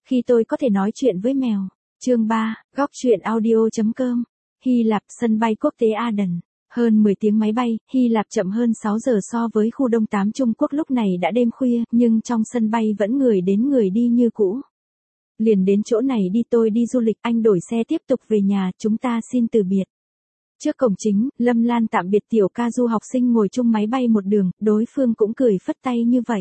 khi tôi có thể nói chuyện với mèo. Chương 3, góc truyện audio.com. Hy Lạp, sân bay quốc tế Aden. Hơn 10 tiếng máy bay, Hy Lạp chậm hơn 6 giờ so với khu Đông 8 Trung Quốc, lúc này đã đêm khuya, nhưng trong sân bay vẫn người đến người đi như cũ. Liền đến chỗ này đi, tôi đi du lịch, anh đổi xe tiếp tục về nhà, chúng ta xin từ biệt. Trước cổng chính, Lâm Lan tạm biệt tiểu ca du học sinh ngồi chung máy bay một đường, đối phương cũng cười phất tay như vậy.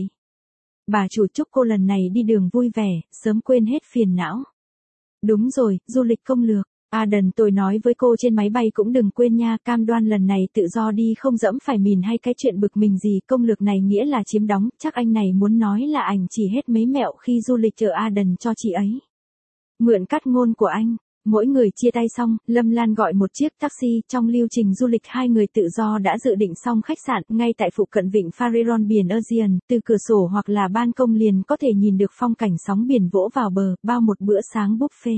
Bà chủ chúc cô lần này đi đường vui vẻ, sớm quên hết phiền não. Đúng rồi, du lịch công lược. Aden, tôi nói với cô trên máy bay cũng đừng quên nha, cam đoan lần này tự do đi, không dẫm phải mìn hay cái chuyện bực mình gì. Công lược này nghĩa là chiếm đóng, chắc anh này muốn nói là ảnh chỉ hết mấy mẹo khi du lịch ở Aden cho chị ấy. Mượn cắt ngôn của anh. Mỗi người chia tay xong, Lâm Lan gọi một chiếc taxi. Trong lưu trình du lịch, hai người tự do đã dự định xong khách sạn ngay tại phụ cận vịnh Farallon, biển Aegean, từ cửa sổ hoặc là ban công liền có thể nhìn được phong cảnh sóng biển vỗ vào bờ, bao một bữa sáng buffet.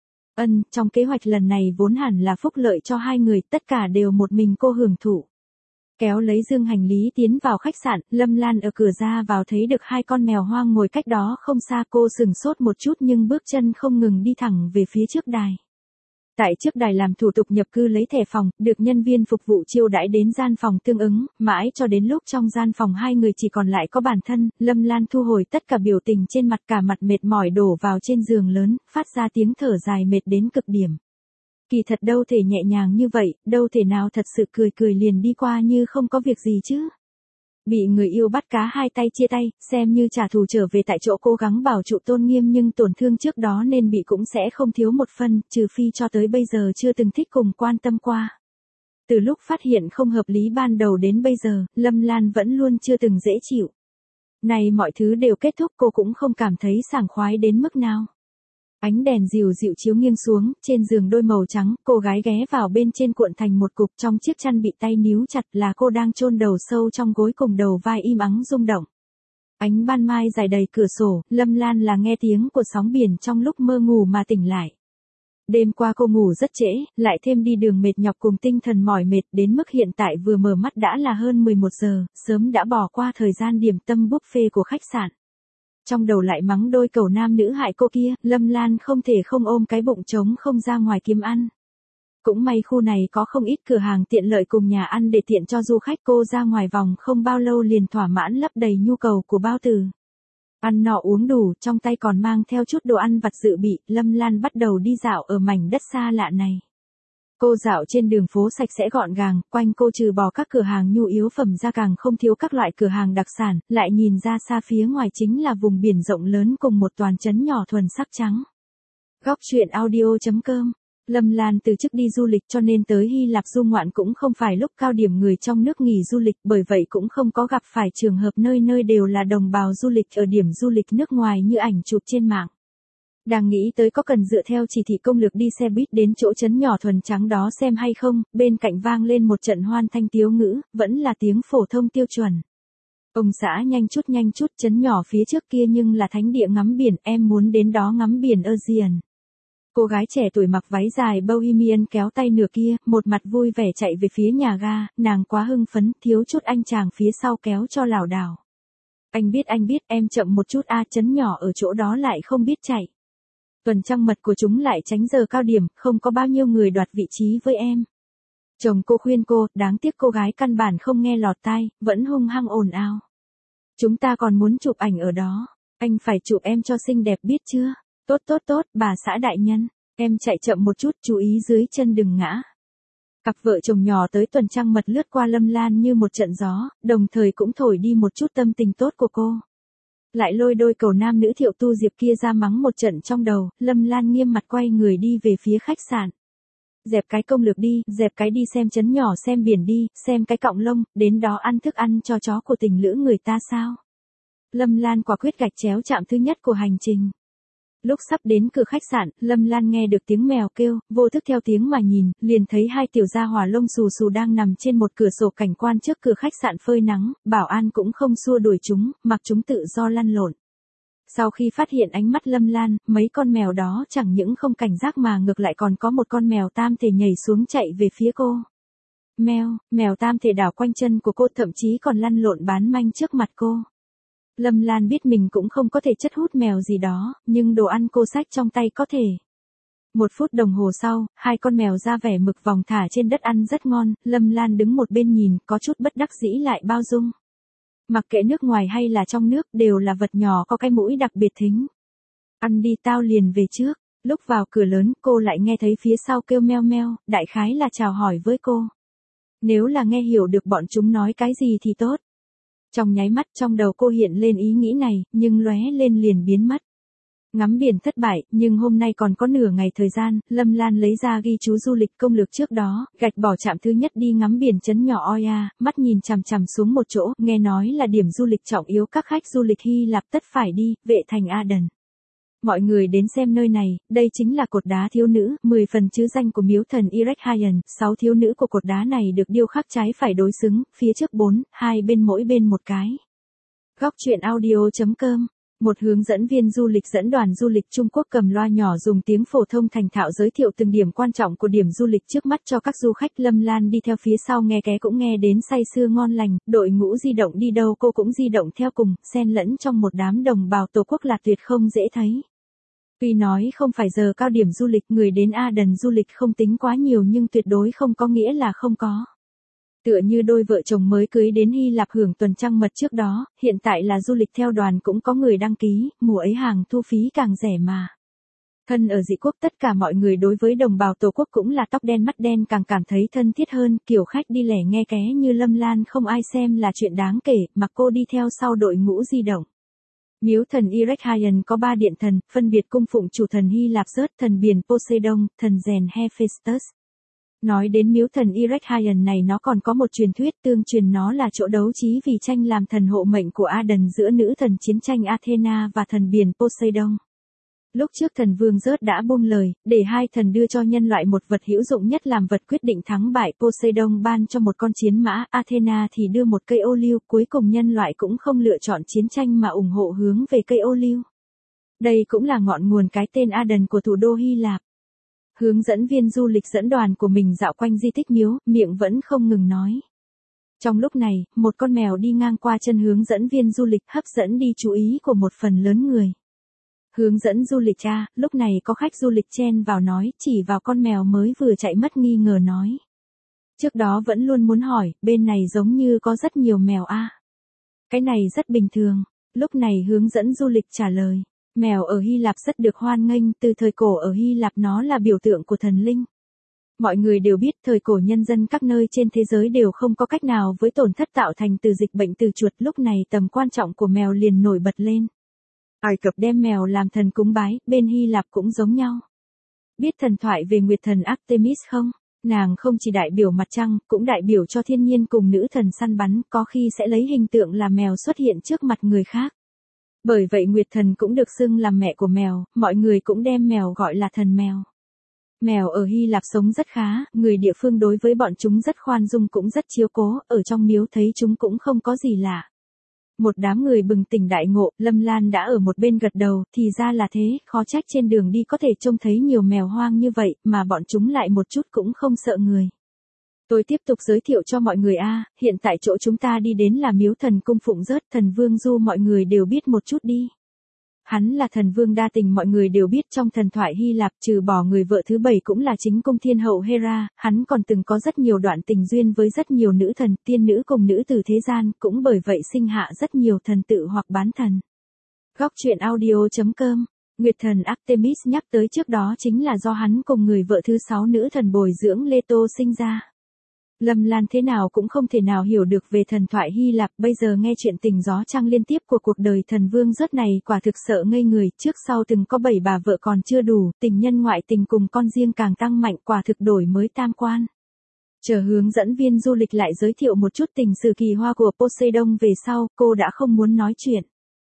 Trong kế hoạch lần này vốn hẳn là phúc lợi cho hai người, tất cả đều một mình cô hưởng thụ. Kéo lấy dương hành lý tiến vào khách sạn, Lâm Lan ở cửa ra vào thấy được hai con mèo hoang ngồi cách đó không xa, cô sừng sốt một chút nhưng bước chân không ngừng đi thẳng về phía trước đài. Tại trước đài làm thủ tục nhập cư lấy thẻ phòng, được nhân viên phục vụ chiêu đãi đến gian phòng tương ứng, mãi cho đến lúc trong gian phòng hai người chỉ còn lại có bản thân, Lâm Lan thu hồi tất cả biểu tình trên mặt, cả mặt mệt mỏi đổ vào trên giường lớn, phát ra tiếng thở dài mệt đến cực điểm. Kỳ thật đâu thể nhẹ nhàng như vậy, đâu thể nào thật sự cười cười liền đi qua như không có việc gì chứ. Bị người yêu bắt cá hai tay chia tay, xem như trả thù trở về tại chỗ, cố gắng bảo trụ tôn nghiêm nhưng tổn thương trước đó nên bị cũng sẽ không thiếu một phần, trừ phi cho tới bây giờ chưa từng thích cùng quan tâm qua. Từ lúc phát hiện không hợp lý ban đầu đến bây giờ, Lâm Lan vẫn luôn chưa từng dễ chịu. Này mọi thứ đều kết thúc, cô cũng không cảm thấy sảng khoái đến mức nào. Ánh đèn dịu dịu chiếu nghiêng xuống, trên giường đôi màu trắng, cô gái ghé vào bên trên cuộn thành một cục, trong chiếc chăn bị tay níu chặt là cô đang chôn đầu sâu trong gối, cùng đầu vai im ắng rung động. Ánh ban mai dài đầy cửa sổ, Lâm Lan là nghe tiếng của sóng biển trong lúc mơ ngủ mà tỉnh lại. Đêm qua cô ngủ rất trễ, lại thêm đi đường mệt nhọc cùng tinh thần mỏi mệt, đến mức hiện tại vừa mở mắt đã là hơn 11 giờ, sớm đã bỏ qua thời gian điểm tâm buffet của khách sạn. Trong đầu lại mắng đôi cẩu nam nữ hại cô kia, Lâm Lan không thể không ôm cái bụng trống không ra ngoài kiếm ăn. Cũng may khu này có không ít cửa hàng tiện lợi cùng nhà ăn để tiện cho du khách, cô ra ngoài vòng không bao lâu liền thỏa mãn lấp đầy nhu cầu của bao tử. Ăn no uống đủ, trong tay còn mang theo chút đồ ăn vặt dự bị, Lâm Lan bắt đầu đi dạo ở mảnh đất xa lạ này. Cô dạo trên đường phố sạch sẽ gọn gàng, quanh cô trừ bỏ các cửa hàng nhu yếu phẩm ra càng không thiếu các loại cửa hàng đặc sản, lại nhìn ra xa phía ngoài chính là vùng biển rộng lớn cùng một toàn trấn nhỏ thuần sắc trắng. Góc truyện audio.com. Lâm Lan từ chức đi du lịch cho nên tới Hy Lạp du ngoạn cũng không phải lúc cao điểm người trong nước nghỉ du lịch, bởi vậy cũng không có gặp phải trường hợp nơi nơi đều là đồng bào du lịch ở điểm du lịch nước ngoài như ảnh chụp trên mạng. Đang nghĩ tới có cần dựa theo chỉ thị công lược đi xe buýt đến chỗ trấn nhỏ thuần trắng đó xem hay không, bên cạnh vang lên một trận hoan thanh tiếu ngữ, vẫn là tiếng phổ thông tiêu chuẩn. Ông xã nhanh chút, trấn nhỏ phía trước kia nhưng là thánh địa ngắm biển, em muốn đến đó ngắm biển Aegean. Cô gái trẻ tuổi mặc váy dài bohemian kéo tay nửa kia, một mặt vui vẻ chạy về phía nhà ga, nàng quá hưng phấn, thiếu chút anh chàng phía sau kéo cho lảo đảo. Anh biết, em chậm một chút trấn nhỏ ở chỗ đó lại không biết chạy. Tuần trăng mật của chúng lại tránh giờ cao điểm, không có bao nhiêu người đoạt vị trí với em. Chồng cô khuyên cô, đáng tiếc cô gái căn bản không nghe lọt tai, vẫn hung hăng ồn ào. Chúng ta còn muốn chụp ảnh ở đó, anh phải chụp em cho xinh đẹp biết chưa? Tốt, bà xã đại nhân, em chạy chậm một chút, chú ý dưới chân đừng ngã. Cặp vợ chồng nhỏ tới tuần trăng mật lướt qua Lâm Lan như một trận gió, đồng thời cũng thổi đi một chút tâm tình tốt của cô. Lại lôi đôi cẩu nam nữ Thiệu Tu Diệp kia ra mắng một trận trong đầu, Lâm Lan nghiêm mặt quay người đi về phía khách sạn. Dẹp cái công lược đi, dẹp cái đi xem trấn nhỏ xem biển đi, xem cái cọng lông, đến đó ăn thức ăn cho chó của tình lữ người ta sao. Lâm Lan quả quyết gạch chéo trạm thứ nhất của hành trình. Lúc sắp đến cửa khách sạn, Lâm Lan nghe được tiếng mèo kêu, vô thức theo tiếng mà nhìn, liền thấy hai tiểu gia hỏa lông xù xù đang nằm trên một cửa sổ cảnh quan trước cửa khách sạn phơi nắng, bảo an cũng không xua đuổi chúng, mặc chúng tự do lăn lộn. Sau khi phát hiện ánh mắt Lâm Lan, mấy con mèo đó chẳng những không cảnh giác mà ngược lại còn có một con mèo tam thể nhảy xuống chạy về phía cô. Mèo tam thể đảo quanh chân của cô, thậm chí còn lăn lộn bán manh trước mặt cô. Lâm Lan biết mình cũng không có thể chất hút mèo gì đó, nhưng đồ ăn cô xách trong tay có thể. 1 phút đồng hồ sau, 2 con mèo da vẻ mực vòng thả trên đất ăn rất ngon, Lâm Lan đứng một bên nhìn, có chút bất đắc dĩ lại bao dung. Mặc kệ nước ngoài hay là trong nước, đều là vật nhỏ có cái mũi đặc biệt thính. Ăn đi tao liền về trước. Lúc vào cửa lớn, cô lại nghe thấy phía sau kêu meo meo, đại khái là chào hỏi với cô. Nếu là nghe hiểu được bọn chúng nói cái gì thì tốt. Trong nháy mắt trong đầu cô hiện lên ý nghĩ này, nhưng lóe lên liền biến mất. Ngắm biển thất bại, nhưng hôm nay còn có nửa ngày thời gian, Lâm Lan lấy ra ghi chú du lịch công lược trước đó, gạch bỏ trạm thứ nhất đi ngắm biển trấn nhỏ Oia, mắt nhìn chằm chằm xuống một chỗ, nghe nói là điểm du lịch trọng yếu các khách du lịch Hy Lạp tất phải đi, Vệ thành Aden. Mọi người đến xem nơi này, đây chính là cột đá thiếu nữ, 10 phần chữ danh của miếu thần Erechtheion, 6 thiếu nữ của cột đá này được điêu khắc trái phải đối xứng, phía trước 4, hai bên mỗi bên một cái. Góc truyện audio.com. Một hướng dẫn viên du lịch dẫn đoàn du lịch Trung Quốc cầm loa nhỏ dùng tiếng phổ thông thành thạo giới thiệu từng điểm quan trọng của điểm du lịch trước mắt cho các du khách. Lâm Lan đi theo phía sau nghe ké cũng nghe đến say sưa ngon lành, đội ngũ di động đi đâu cô cũng di động theo cùng, xen lẫn trong một đám đồng bào Tổ quốc là tuyệt không dễ thấy. Tuy nói không phải giờ cao điểm du lịch, người đến Aden du lịch không tính quá nhiều nhưng tuyệt đối không có nghĩa là không có. Tựa như đôi vợ chồng mới cưới đến Hy Lạp hưởng tuần trăng mật trước đó, hiện tại là du lịch theo đoàn cũng có người đăng ký, mùa ấy hàng thu phí càng rẻ mà. Thân ở dị quốc tất cả mọi người đối với đồng bào Tổ quốc cũng là tóc đen mắt đen càng cảm thấy thân thiết hơn, kiểu khách đi lẻ nghe ké như Lâm Lan không ai xem là chuyện đáng kể, mà cô đi theo sau đội ngũ di động. Miếu thần Erechtheion có 3 điện thần, phân biệt cung phụng chủ thần Hy Lạp Zeus, thần biển Poseidon, thần rèn Hephaestus. Nói đến miếu thần Erechtheion này nó còn có một truyền thuyết tương truyền nó là chỗ đấu trí vì tranh làm thần hộ mệnh của Aden giữa nữ thần chiến tranh Athena và thần biển Poseidon. Lúc trước thần vương Zeus đã buông lời, để hai thần đưa cho nhân loại một vật hữu dụng nhất làm vật quyết định thắng bại. Poseidon ban cho một con chiến mã, Athena thì đưa một cây ô liu, cuối cùng nhân loại cũng không lựa chọn chiến tranh mà ủng hộ hướng về cây ô liu. Đây cũng là ngọn nguồn cái tên Aden của thủ đô Hy Lạp. Hướng dẫn viên du lịch dẫn đoàn của mình dạo quanh di tích miếu, miệng vẫn không ngừng nói. Trong lúc này, một con mèo đi ngang qua chân hướng dẫn viên du lịch hấp dẫn đi chú ý của một phần lớn người. Hướng dẫn du lịch lúc này có khách du lịch chen vào nói, chỉ vào con mèo mới vừa chạy mất nghi ngờ nói. Trước đó vẫn luôn muốn hỏi, bên này giống như có rất nhiều mèo Cái này rất bình thường. Lúc này hướng dẫn du lịch trả lời. Mèo ở Hy Lạp rất được hoan nghênh, từ thời cổ ở Hy Lạp nó là biểu tượng của thần linh. Mọi người đều biết thời cổ nhân dân các nơi trên thế giới đều không có cách nào với tổn thất tạo thành từ dịch bệnh từ chuột, lúc này tầm quan trọng của mèo liền nổi bật lên. Ai Cập đem mèo làm thần cúng bái, bên Hy Lạp cũng giống nhau. Biết thần thoại về nguyệt thần Artemis không? Nàng không chỉ đại biểu mặt trăng, cũng đại biểu cho thiên nhiên cùng nữ thần săn bắn, có khi sẽ lấy hình tượng là mèo xuất hiện trước mặt người khác. Bởi vậy nguyệt thần cũng được xưng làm mẹ của mèo, mọi người cũng đem mèo gọi là thần mèo. Mèo ở Hy Lạp sống rất khá, người địa phương đối với bọn chúng rất khoan dung cũng rất chiếu cố, ở trong miếu thấy chúng cũng không có gì lạ. Một đám người bừng tỉnh đại ngộ, Lâm Lan đã ở một bên gật đầu, thì ra là thế, khó trách trên đường đi có thể trông thấy nhiều mèo hoang như vậy, mà bọn chúng lại một chút cũng không sợ người. Tôi tiếp tục giới thiệu cho mọi người hiện tại chỗ chúng ta đi đến là miếu thần cung phụng Zeus, thần vương Du mọi người đều biết một chút đi. Hắn là thần vương đa tình mọi người đều biết trong thần thoại Hy Lạp trừ bỏ người vợ thứ 7 cũng là chính cung thiên hậu Hera, hắn còn từng có rất nhiều đoạn tình duyên với rất nhiều nữ thần, tiên nữ cùng nữ tử thế gian, cũng bởi vậy sinh hạ rất nhiều thần tự hoặc bán thần. Góc truyện audio.com. Nguyệt thần Artemis nhắc tới trước đó chính là do hắn cùng người vợ thứ 6 nữ thần bồi dưỡng Leto sinh ra. Lâm Lan thế nào cũng không thể nào hiểu được về thần thoại Hy Lạp, bây giờ nghe chuyện tình gió trăng liên tiếp của cuộc đời thần vương Zeus này quả thực sợ ngây người, trước sau từng có 7 bà vợ còn chưa đủ, tình nhân ngoại tình cùng con riêng càng tăng mạnh, quả thực đổi mới tam quan. Chờ hướng dẫn viên du lịch lại giới thiệu một chút tình sử kỳ hoa của Poseidon về sau, cô đã không muốn nói chuyện.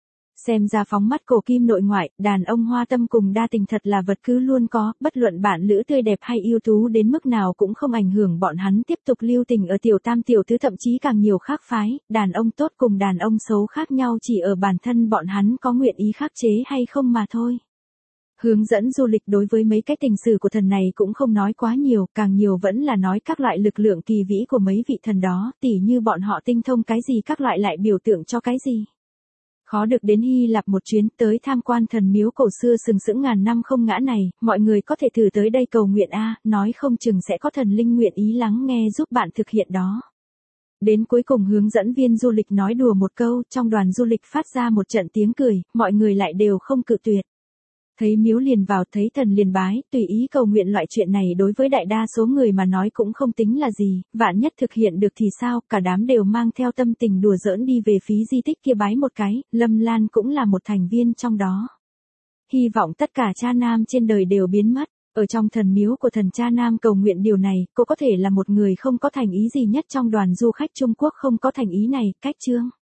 Xem ra phóng mắt cổ kim nội ngoại, đàn ông hoa tâm cùng đa tình thật là vật cứ luôn có, bất luận bạn lữ tươi đẹp hay ưu tú đến mức nào cũng không ảnh hưởng bọn hắn tiếp tục lưu tình ở tiểu tam tiểu tứ thậm chí càng nhiều khác phái, đàn ông tốt cùng đàn ông xấu khác nhau chỉ ở bản thân bọn hắn có nguyện ý khắc chế hay không mà thôi. Hướng dẫn du lịch đối với mấy cái tình sử của thần này cũng không nói quá nhiều, càng nhiều vẫn là nói các loại lực lượng kỳ vĩ của mấy vị thần đó, tỉ như bọn họ tinh thông cái gì các loại lại biểu tượng cho cái gì. Khó được đến Hy Lạp một chuyến tới tham quan thần miếu cổ xưa sừng sững ngàn năm không ngã này, mọi người có thể thử tới đây cầu nguyện nói không chừng sẽ có thần linh nguyện ý lắng nghe giúp bạn thực hiện đó. Đến cuối cùng hướng dẫn viên du lịch nói đùa một câu, trong đoàn du lịch phát ra một trận tiếng cười, mọi người lại đều không cự tuyệt. Thấy miếu liền vào, thấy thần liền bái, tùy ý cầu nguyện loại chuyện này đối với đại đa số người mà nói cũng không tính là gì, vạn nhất thực hiện được thì sao, cả đám đều mang theo tâm tình đùa giỡn đi về phía di tích kia bái một cái, Lâm Lan cũng là một thành viên trong đó. Hy vọng tất cả cha nam trên đời đều biến mất, ở trong thần miếu của thần cha nam cầu nguyện điều này, cô có thể là một người không có thành ý gì nhất trong đoàn du khách Trung Quốc không có thành ý này, cách chương.